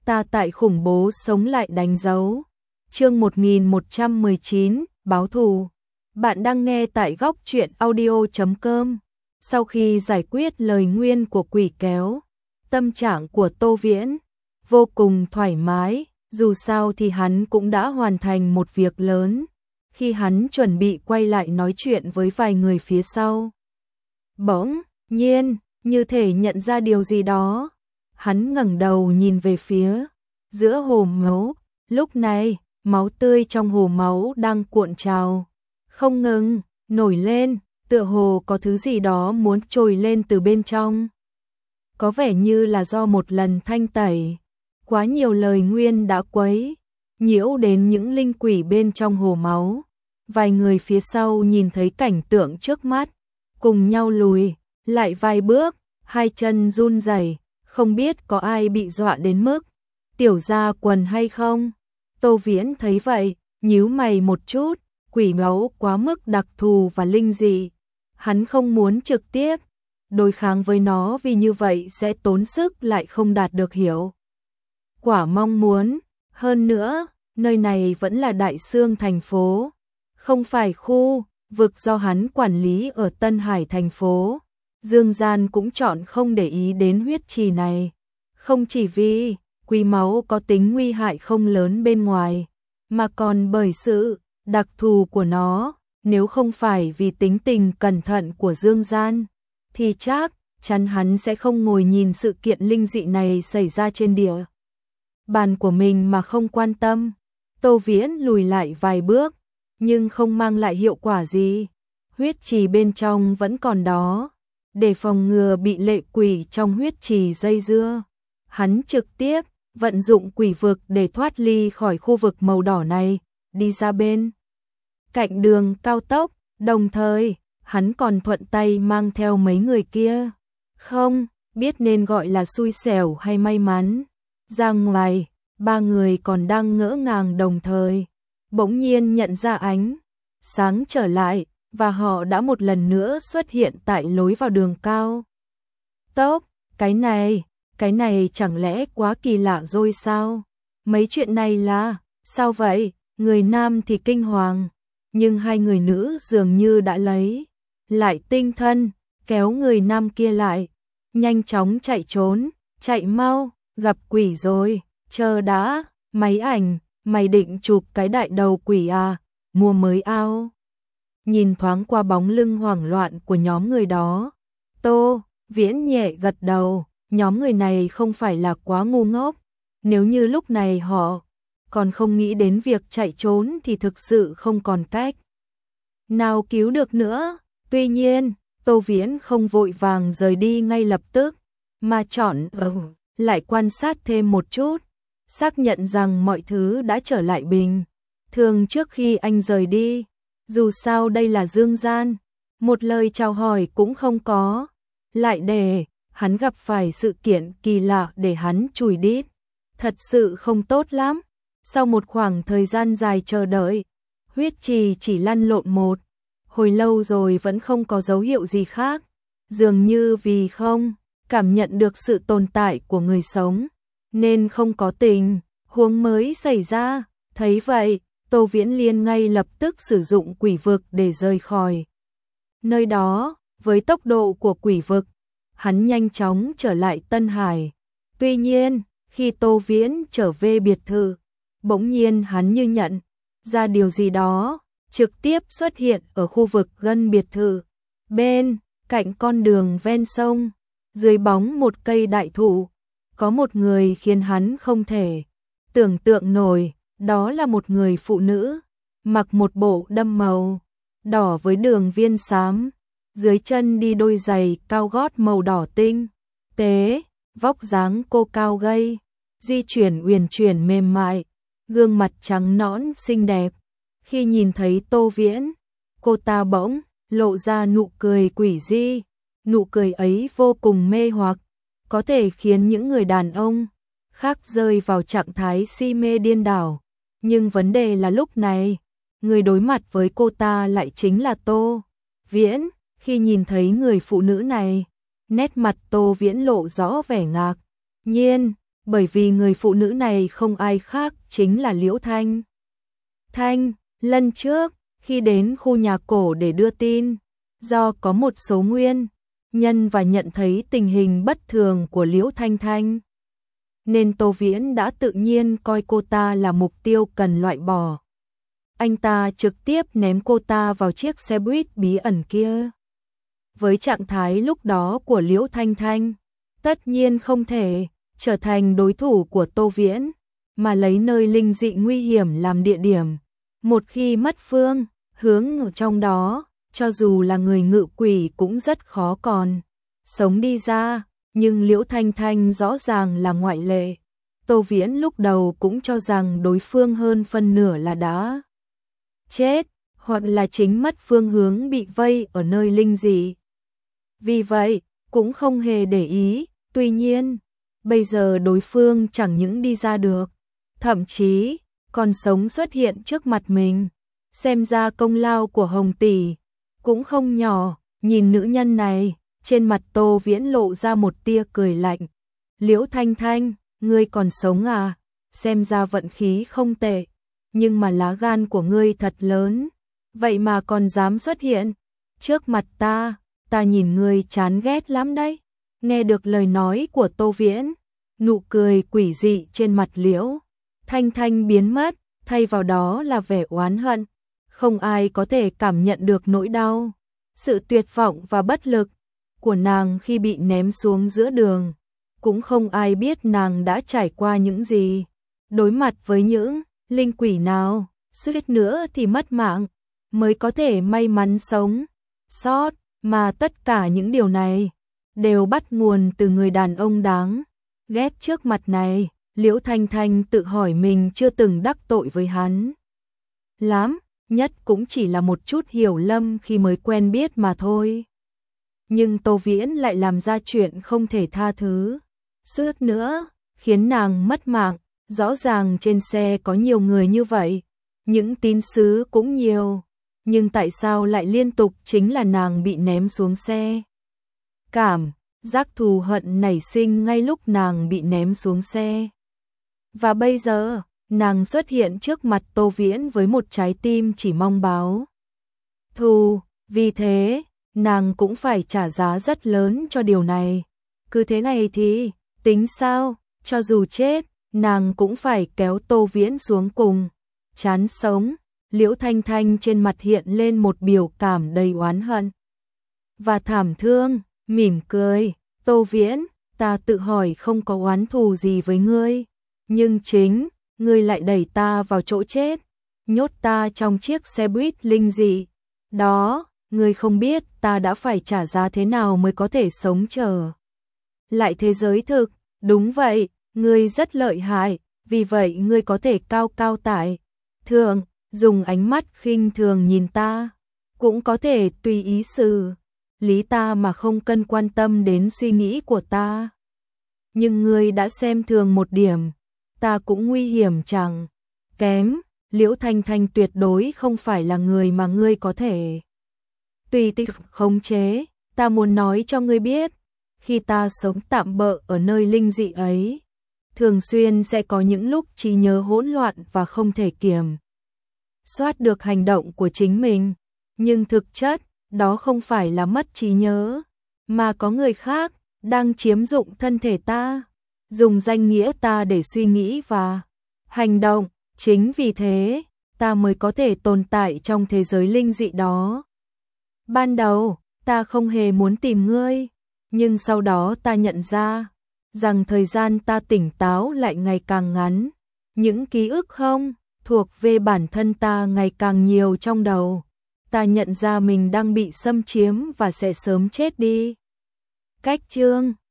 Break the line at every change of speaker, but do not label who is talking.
ta tại khủng bố sống lại đánh dấu. Chương 1119, báo thù. Bạn đang nghe tại góc truyện audio.com. Sau khi giải quyết lời nguyền của quỷ kéo, tâm trạng của Tô Viễn vô cùng thoải mái, dù sao thì hắn cũng đã hoàn thành một việc lớn. Khi hắn chuẩn bị quay lại nói chuyện với vài người phía sau, bỗng nhiên như thể nhận ra điều gì đó, hắn ngẩng đầu nhìn về phía giữa hồ máu. Lúc này, máu tươi trong hồ máu đang cuộn trào, không ngừng nổi lên, tựa hồ có thứ gì đó muốn trồi lên từ bên trong. Có vẻ như là do một lần thanh tẩy, quá nhiều lời nguyền đã quấy nhiễu đến những linh quỷ bên trong hồ máu. Vài người phía sau nhìn thấy cảnh tượng trước mắt, cùng nhau lùi lại vài bước, hai chân run rẩy, không biết có ai bị dọa đến mức tiểu ra quần hay không. Tô Viễn thấy vậy, nhíu mày một chút, quỷ máu quá mức đặc thù và linh dị, hắn không muốn trực tiếp đối kháng với nó vì như vậy sẽ tốn sức lại không đạt được hiệu quả mong muốn. Hơn nữa, nơi này vẫn là Đại Xương thành phố, không phải khu vực do hắn quản lý ở Tân Hải thành phố. Dương Gian cũng chọn không để ý đến huyết trì này, không chỉ vì quỷ máu có tính nguy hại không lớn bên ngoài, mà còn bởi sự đặc thù của nó. Nếu không phải vì tính tình cẩn thận của Dương Gian, thì chắc chắn hắn sẽ không ngồi nhìn sự kiện linh dị này xảy ra trên địa bàn của mình mà không quan tâm. Tô Viễn lùi lại vài bước, nhưng không mang lại hiệu quả gì. Huyết trì bên trong vẫn còn đó. Để phòng ngừa bị lệ quỷ trong huyết trì dây dưa, hắn trực tiếp vận dụng quỷ vực để thoát ly khỏi khu vực màu đỏ này, đi ra bên cạnh đường cao tốc, đồng thời hắn còn thuận tay mang theo mấy người kia. Không biết nên gọi là xui xẻo hay may mắn. Ra ngoài, ba người còn đang ngỡ ngàng đồng thời, bỗng nhiên nhận ra ánh sáng trở lại, và họ đã một lần nữa xuất hiện tại lối vào đường cao tốc. Cái này chẳng lẽ quá kỳ lạ rồi sao? Mấy chuyện này là sao vậy? Người nam thì kinh hoàng, nhưng hai người nữ dường như đã lấy lại tinh thần, kéo người nam kia lại, nhanh chóng chạy trốn. Chạy mau, gặp quỷ rồi, chờ đã, máy ảnh, mày định chụp cái đại đầu quỷ à, mua mới ao. Nhìn thoáng qua bóng lưng hoảng loạn của nhóm người đó, Tô Viễn nhẹ gật đầu. Nhóm người này không phải là quá ngu ngốc, nếu như lúc này họ còn không nghĩ đến việc chạy trốn thì thực sự không còn cách nào cứu được nữa. Tuy nhiên, Tô Viễn không vội vàng rời đi ngay lập tức, mà chọn lại quan sát thêm một chút, xác nhận rằng mọi thứ đã trở lại bình thường trước khi anh rời đi. Dù sao đây là Dương Gian, một lời chào hỏi cũng không có, lại để hắn gặp phải sự kiện kỳ lạ để hắn chùi đít, thật sự không tốt lắm. Sau một khoảng thời gian dài chờ đợi, huyết trì chỉ lăn lộn một hồi lâu rồi vẫn không có dấu hiệu gì khác, dường như vì không cảm nhận được sự tồn tại của người sống, nên không có tình huống mới xảy ra. Thấy vậy, Tô Viễn liền ngay lập tức sử dụng quỷ vực để rời khỏi nơi đó. Với tốc độ của quỷ vực, hắn nhanh chóng trở lại Tân Hải. Tuy nhiên, khi Tô Viễn trở về biệt thự, bỗng nhiên hắn như nhận ra điều gì đó, trực tiếp xuất hiện ở khu vực gần biệt thự, bên cạnh con đường ven sông, dưới bóng một cây đại thụ, có một người khiến hắn không thể tưởng tượng nổi. Đó là một người phụ nữ, mặc một bộ đầm màu đỏ với đường viền xám, dưới chân đi đôi giày cao gót màu đỏ tinh tế, vóc dáng cô cao gầy, di chuyển uyển chuyển mềm mại, gương mặt trắng nõn xinh đẹp. Khi nhìn thấy Tô Viễn, cô ta bỗng lộ ra nụ cười quỷ dị. Nụ cười ấy vô cùng mê hoặc, có thể khiến những người đàn ông khác rơi vào trạng thái si mê điên đảo. Nhưng vấn đề là lúc này, người đối mặt với cô ta lại chính là Tô Viễn. Khi nhìn thấy người phụ nữ này, nét mặt Tô Viễn lộ rõ vẻ ngạc nhiên, bởi vì người phụ nữ này không ai khác chính là Liễu Thanh. Thanh, lần trước, khi đến khu nhà cổ để đưa tin, do có một số nguyên nhân và nhận thấy tình hình bất thường của Liễu Thanh Thanh, nên Tô Viễn đã tự nhiên coi cô ta là mục tiêu cần loại bỏ. Anh ta trực tiếp ném cô ta vào chiếc xe buýt bí ẩn kia. Với trạng thái lúc đó của Liễu Thanh Thanh, tất nhiên không thể trở thành đối thủ của Tô Viễn, mà lấy nơi linh dị nguy hiểm làm địa điểm. Một khi mất phương hướng ở trong đó, cho dù là người ngự quỷ cũng rất khó còn sống đi ra, nhưng Liễu Thanh Thanh rõ ràng là ngoại lệ. Tô Viễn lúc đầu cũng cho rằng đối phương hơn phân nửa là đã chết, hoặc là chính mất phương hướng bị vây ở nơi linh dị. Vì vậy, cũng không hề để ý, tuy nhiên, bây giờ đối phương chẳng những đi ra được, thậm chí còn sống xuất hiện trước mặt mình. Xem ra công lao của Hồng tỷ cũng không nhỏ. Nhìn nữ nhân này, trên mặt Tô Viễn lộ ra một tia cười lạnh. Liễu Thanh Thanh, ngươi còn sống à? Xem ra vận khí không tệ, nhưng mà lá gan của ngươi thật lớn, vậy mà còn dám xuất hiện trước mặt ta nhìn ngươi chán ghét lắm đấy. Nghe được lời nói của Tô Viễn, nụ cười quỷ dị trên mặt Liễu Thanh Thanh biến mất, thay vào đó là vẻ oán hận. Không ai có thể cảm nhận được nỗi đau, sự tuyệt vọng và bất lực của nàng khi bị ném xuống giữa đường. Cũng không ai biết nàng đã trải qua những gì, đối mặt với những linh quỷ nào, suýt nữa thì mất mạng, mới có thể may mắn sống sót, mà tất cả những điều này đều bắt nguồn từ người đàn ông đáng ghét trước mặt này. Liễu Thanh Thanh tự hỏi mình chưa từng đắc tội với hắn lắm, nhất cũng chỉ là một chút hiểu lầm khi mới quen biết mà thôi. Nhưng Tô Viễn lại làm ra chuyện không thể tha thứ, suýt nữa khiến nàng mất mạng. Rõ ràng trên xe có nhiều người như vậy, những tín sứ cũng nhiều, nhưng tại sao lại liên tục chính là nàng bị ném xuống xe? Cảm giác thù hận nảy sinh ngay lúc nàng bị ném xuống xe. Và bây giờ, nàng xuất hiện trước mặt Tô Viễn với một trái tim chỉ mong báo thù, vì thế, nàng cũng phải trả giá rất lớn cho điều này. Cứ thế này thì, tính sao, cho dù chết, nàng cũng phải kéo Tô Viễn xuống cùng chán sống. Liễu Thanh Thanh trên mặt hiện lên một biểu cảm đầy oán hận và thảm thương, mỉm cười. Tô Viễn, ta tự hỏi không có oán thù gì với ngươi, nhưng chính ngươi lại đẩy ta vào chỗ chết, nhốt ta trong chiếc xe buýt linh dị. Đó, ngươi không biết ta đã phải trả giá thế nào mới có thể sống trở lại thế giới thực. Đúng vậy, ngươi rất lợi hại, vì vậy ngươi có thể cao cao tại thượng, dùng ánh mắt khinh thường nhìn ta, cũng có thể tùy ý xử lý ta mà không cần quan tâm đến suy nghĩ của ta. Nhưng ngươi đã xem thường một điểm, ta cũng nguy hiểm chẳng kém. Liễu Thanh Thanh tuyệt đối không phải là người mà ngươi có thể tùy tiện khống chế. Ta muốn nói cho ngươi biết, khi ta sống tạm bợ ở nơi linh dị ấy, thường xuyên sẽ có những lúc trí nhớ hỗn loạn và không thể kiểm soát được hành động của chính mình. Nhưng thực chất, đó không phải là mất trí nhớ, mà có người khác đang chiếm dụng thân thể ta, dùng danh nghĩa ta để suy nghĩ và hành động. Chính vì thế, ta mới có thể tồn tại trong thế giới linh dị đó. Ban đầu, ta không hề muốn tìm ngươi, nhưng sau đó ta nhận ra rằng thời gian ta tỉnh táo lại ngày càng ngắn. Những ký ức không thuộc về bản thân ta ngày càng nhiều trong đầu. Ta nhận ra mình đang bị xâm chiếm và sẽ sớm chết đi. Cách chương